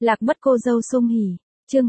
Lạc mất cô dâu sung hỉ. Chương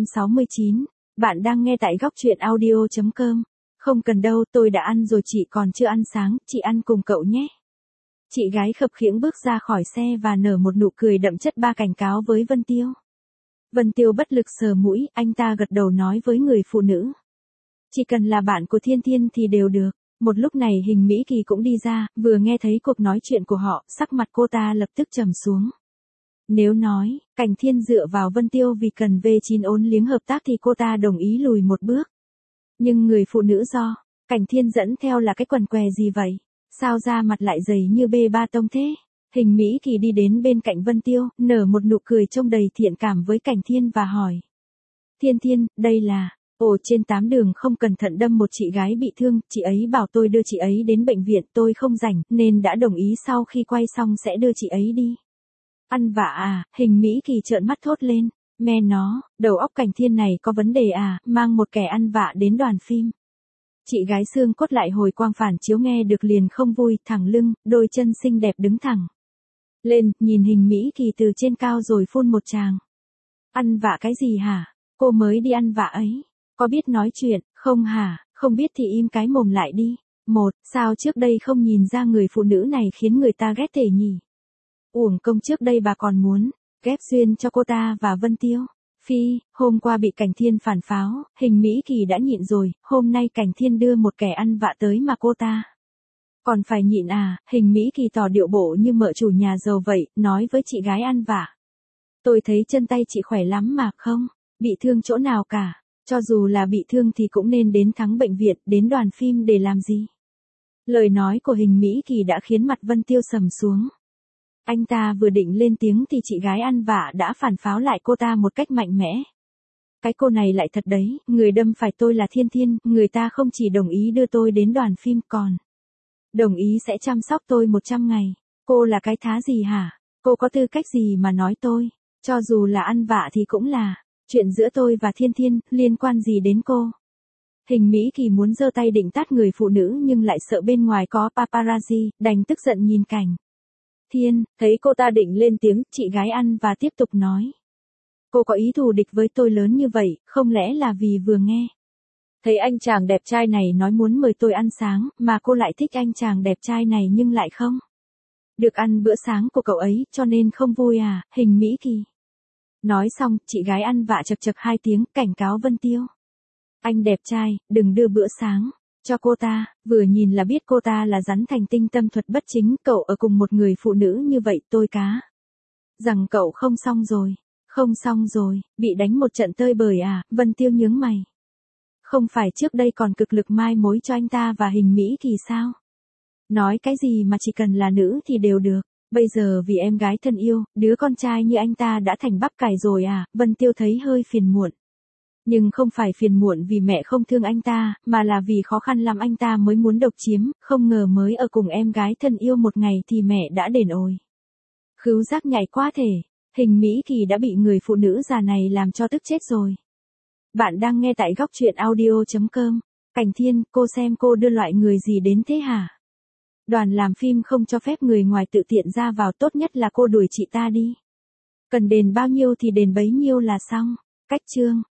269. Bạn đang nghe tại góc truyện audio.com. Không cần đâu, tôi đã ăn rồi, chị còn chưa ăn sáng, chị ăn cùng cậu nhé. Chị gái khập khiễng bước ra khỏi xe và nở một nụ cười đậm chất ba cảnh cáo với Vân Tiêu. Vân Tiêu bất lực sờ mũi, anh ta gật đầu nói với người phụ nữ. Chỉ cần là bạn của Thiên Thiên thì đều được. Một lúc này Hình Mỹ Kỳ cũng đi ra, vừa nghe thấy cuộc nói chuyện của họ, sắc mặt cô ta lập tức trầm xuống. Nếu nói, Cảnh Thiên dựa vào Vân Tiêu vì cần V9 ôn liếng hợp tác thì cô ta đồng ý lùi một bước. Nhưng người phụ nữ do Cảnh Thiên dẫn theo là cái quần què gì vậy? Sao da mặt lại dày như bê ba tông thế? Hình Mỹ Kỳ đi đến bên cạnh Vân Tiêu, nở một nụ cười trông đầy thiện cảm với Cảnh Thiên và hỏi. Thiên Thiên, đây là... trên 8 đường không cẩn thận đâm một chị gái bị thương, chị ấy bảo tôi đưa chị ấy đến bệnh viện, tôi không rảnh, nên đã đồng ý sau khi quay xong sẽ đưa chị ấy đi. Ăn vạ à? Hình Mỹ Kỳ trợn mắt thốt lên. Mẹ nó, đầu óc Cảnh Thiên này có vấn đề à, mang một kẻ ăn vạ đến đoàn phim. Chị gái xương cốt lại hồi quang phản chiếu nghe được liền không vui, thẳng lưng, đôi chân xinh đẹp đứng thẳng lên, nhìn Hình Mỹ Kỳ từ trên cao rồi phun một tràng. Ăn vạ cái gì hả? Cô mới đi ăn vạ ấy. Có biết nói chuyện, không hả? Không biết thì im cái mồm lại đi. Sao trước đây không nhìn ra người phụ nữ này khiến người ta ghét thể nhỉ? Uổng công trước đây bà còn muốn ghép duyên cho cô ta và Vân Tiêu. Phi, hôm qua bị Cảnh Thiên phản pháo, Hình Mỹ Kỳ đã nhịn rồi, hôm nay Cảnh Thiên đưa một kẻ ăn vạ tới mà cô ta còn phải nhịn à? Hình Mỹ Kỳ tỏ điệu bộ như mợ chủ nhà giàu vậy, nói với chị gái ăn vạ. Tôi thấy chân tay chị khỏe lắm mà, không bị thương chỗ nào cả. Cho dù là bị thương thì cũng nên đến thắng bệnh viện, đến đoàn phim để làm gì? Lời nói của Hình Mỹ Kỳ đã khiến mặt Vân Tiêu sầm xuống. Anh ta vừa định lên tiếng thì chị gái ăn vạ đã phản pháo lại cô ta một cách mạnh mẽ. Cái cô này lại thật đấy, người đâm phải tôi là Thiên Thiên, người ta không chỉ đồng ý đưa tôi đến đoàn phim còn đồng ý sẽ chăm sóc tôi 100 ngày. Cô là cái thá gì hả? Cô có tư cách gì mà nói tôi? Cho dù là ăn vạ thì cũng là chuyện giữa tôi và Thiên Thiên, liên quan gì đến cô? Hình Mỹ Kỳ muốn giơ tay định tát người phụ nữ nhưng lại sợ bên ngoài có paparazzi, đành tức giận nhìn Cảnh Thiên, thấy cô ta định lên tiếng, chị gái ăn và tiếp tục nói. Cô có ý thù địch với tôi lớn như vậy, không lẽ là vì vừa nghe thấy anh chàng đẹp trai này nói muốn mời tôi ăn sáng, mà cô lại thích anh chàng đẹp trai này nhưng lại không được ăn bữa sáng của cậu ấy, cho nên không vui à? Hình Mỹ Kỳ nói xong, chị gái ăn vạ chật chật 2 tiếng, cảnh cáo Vân Tiêu. Anh đẹp trai, đừng đưa bữa sáng cho cô ta, vừa nhìn là biết cô ta là rắn thành tinh tâm thuật bất chính, cậu ở cùng một người phụ nữ như vậy tôi cá rằng cậu không xong rồi, bị đánh một trận tơi bời à? Vân Tiêu nhướng mày. Không phải trước đây còn cực lực mai mối cho anh ta và Hình Mỹ Kỳ sao? Nói cái gì mà chỉ cần là nữ thì đều được. Bây giờ vì em gái thân yêu, đứa con trai như anh ta đã thành bắp cải rồi à? Vân Tiêu thấy hơi phiền muộn. Nhưng không phải phiền muộn vì mẹ không thương anh ta, mà là vì khó khăn lắm anh ta mới muốn độc chiếm, không ngờ mới ở cùng em gái thân yêu một ngày thì mẹ đã đền ồi. Khứu giác nhạy quá thể, Hình Mỹ Kỳ đã bị người phụ nữ già này làm cho tức chết rồi. Bạn đang nghe tại góc truyện audio.com. Cảnh Thiên, cô xem cô đưa loại người gì đến thế hả? Đoàn làm phim không cho phép người ngoài tự tiện ra vào, tốt nhất là cô đuổi chị ta đi. Cần đền bao nhiêu thì đền bấy nhiêu là xong. Cách chương.